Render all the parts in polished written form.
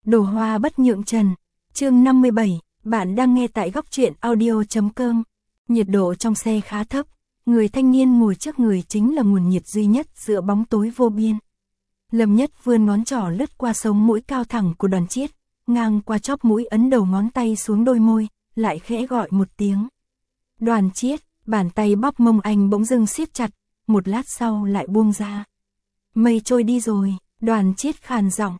Đồ hoa bất nhượng trần. Chương 57, bạn đang nghe tại góc truyện audio.com. Nhiệt độ trong xe khá thấp, người thanh niên ngồi trước người chính là nguồn nhiệt duy nhất giữa bóng tối vô biên. Lâm Nhất vươn ngón trỏ lướt qua sống mũi cao thẳng của Đoàn Chiết, ngang qua chóp mũi ấn đầu ngón tay xuống đôi môi, lại khẽ gọi một tiếng. Đoàn Chiết, bàn tay bóp mông anh bỗng dưng siết chặt, một lát sau lại buông ra. Mây trôi đi rồi, Đoàn Chiết khàn giọng,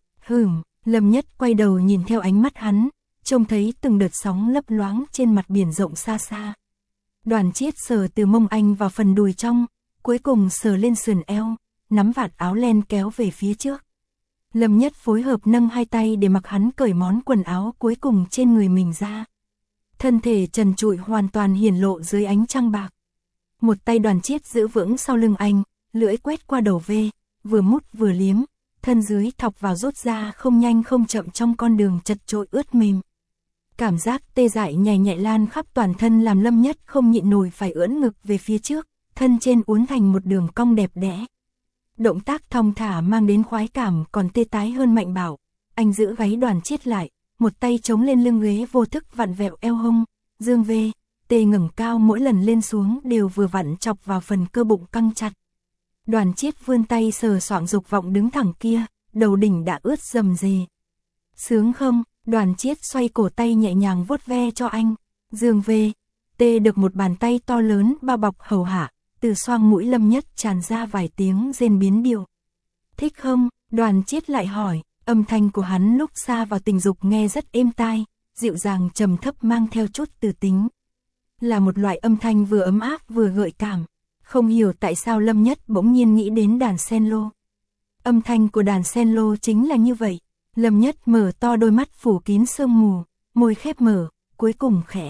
Lâm Nhất quay đầu nhìn theo ánh mắt hắn, trông thấy từng đợt sóng lấp loáng trên mặt biển rộng xa xa. Đoàn Chiết sờ từ mông anh vào phần đùi trong, cuối cùng sờ lên sườn eo, nắm vạt áo len kéo về phía trước. Lâm Nhất phối hợp nâng hai tay để mặc hắn cởi món quần áo cuối cùng trên người mình ra. Thân thể trần trụi hoàn toàn hiển lộ dưới ánh trăng bạc. Một tay Đoàn Chiết giữ vững sau lưng anh, lưỡi quét qua đầu V, vừa mút vừa liếm, thân dưới thọc vào rút ra không nhanh không chậm trong con đường chật chội ướt mềm. Cảm giác tê dại nhảy nhạy lan khắp toàn thân làm Lâm Nhất không nhịn nổi phải ưỡn ngực về phía trước, thân trên uốn thành một đường cong đẹp đẽ. Động tác thong thả mang đến khoái cảm còn tê tái hơn mạnh bạo. Anh giữ gáy Đoàn Chiết lại, một tay chống lên lưng ghế vô thức vặn vẹo eo hông, dương V, tê ngẩng cao mỗi lần lên xuống đều vừa vặn chọc vào phần cơ bụng căng chặt. Đoàn Chiết vươn tay sờ soạng dục vọng đứng thẳng kia, đầu đỉnh đã ướt rầm rề. Sướng không? Đoàn Chiết xoay cổ tay nhẹ nhàng vuốt ve cho anh, dương V, tê được một bàn tay to lớn bao bọc hầu hạ, từ xoang mũi Lâm Nhất tràn ra vài tiếng rên biến điệu. Thích không? Đoàn Chiết lại hỏi, âm thanh của hắn lúc xa vào tình dục nghe rất êm tai, dịu dàng trầm thấp mang theo chút từ tính. Là một loại âm thanh vừa ấm áp vừa gợi cảm. Không hiểu tại sao Lâm Nhất bỗng nhiên nghĩ đến đàn cello. Âm thanh của đàn cello chính là như vậy. Lâm Nhất mở to đôi mắt phủ kín sương mù, môi khép mở, cuối cùng khẽ.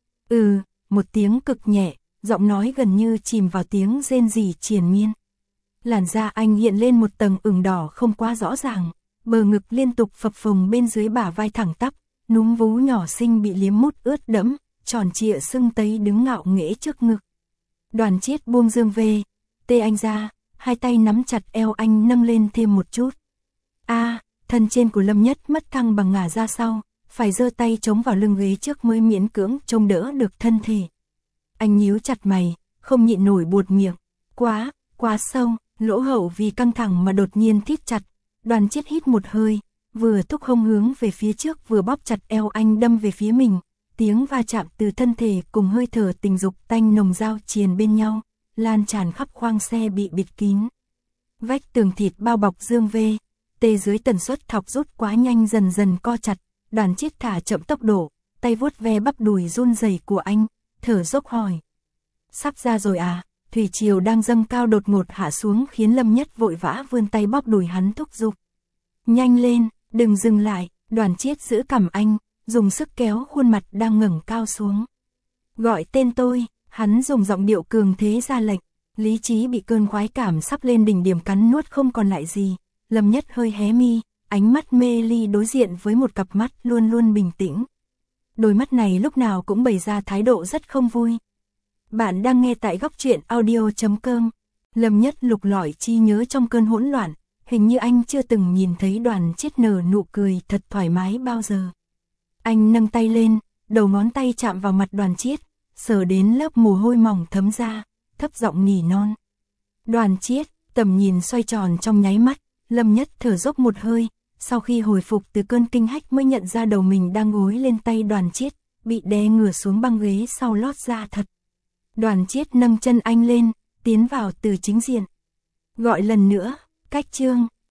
Một tiếng cực nhẹ, giọng nói gần như chìm vào tiếng rên rỉ triền miên. Làn da anh hiện lên một tầng ửng đỏ không quá rõ ràng, bờ ngực liên tục phập phồng bên dưới bả vai thẳng tắp, núm vú nhỏ xinh bị liếm mút ướt đẫm, tròn trịa sưng tấy đứng ngạo nghễ trước ngực. Đoàn Chiết buông dương V, tê anh ra, hai tay nắm chặt eo anh nâng lên thêm một chút. Thân trên của Lâm Nhất mất thăng bằng ngả ra sau, phải giơ tay chống vào lưng ghế trước mới miễn cưỡng trông đỡ được thân thể. Anh nhíu chặt mày, không nhịn nổi buột miệng. Quá sâu, lỗ hậu vì căng thẳng mà đột nhiên thít chặt. Đoàn Chiết hít một hơi, vừa thúc hông hướng về phía trước vừa bóp chặt eo anh đâm về phía mình. Tiếng va chạm từ thân thể cùng hơi thở tình dục tanh nồng giao triền bên nhau, lan tràn khắp khoang xe bị bịt kín. Vách tường thịt bao bọc dương V, tê dưới tần suất thọc rút quá nhanh dần dần co chặt. Đoàn Chiết thả chậm tốc độ, tay vuốt ve bắp đùi run rẩy của anh, thở dốc hỏi. Sắp ra rồi à? Thủy triều đang dâng cao đột ngột hạ xuống khiến Lâm Nhất vội vã vươn tay bóp đùi hắn thúc giục. Nhanh lên, đừng dừng lại. Đoàn Chiết giữ cằm anh, dùng sức kéo khuôn mặt đang ngẩng cao xuống. Gọi tên tôi, hắn dùng giọng điệu cường thế ra lệnh. Lý trí bị cơn khoái cảm sắp lên đỉnh điểm cắn nuốt không còn lại gì. Lâm Nhất hơi hé mi, ánh mắt mê ly đối diện với một cặp mắt luôn luôn bình tĩnh. Đôi mắt này lúc nào cũng bày ra thái độ rất không vui. Bạn đang nghe tại góc truyện audio.com. Lâm Nhất lục lọi chi nhớ trong cơn hỗn loạn, hình như anh chưa từng nhìn thấy Đoàn Chiết nở nụ cười thật thoải mái bao giờ. Anh nâng tay lên, đầu ngón tay chạm vào mặt Đoàn Chiết, sờ đến lớp mồ hôi mỏng thấm ra, thấp giọng nỉ non. Đoàn Chiết, tầm nhìn xoay tròn trong nháy mắt, Lâm Nhất thở dốc một hơi, sau khi hồi phục từ cơn kinh hách mới nhận ra đầu mình đang gối lên tay Đoàn Chiết, bị đè ngửa xuống băng ghế sau lót ra thật. Đoàn Chiết nâng chân anh lên, tiến vào từ chính diện. Gọi lần nữa, cách chương.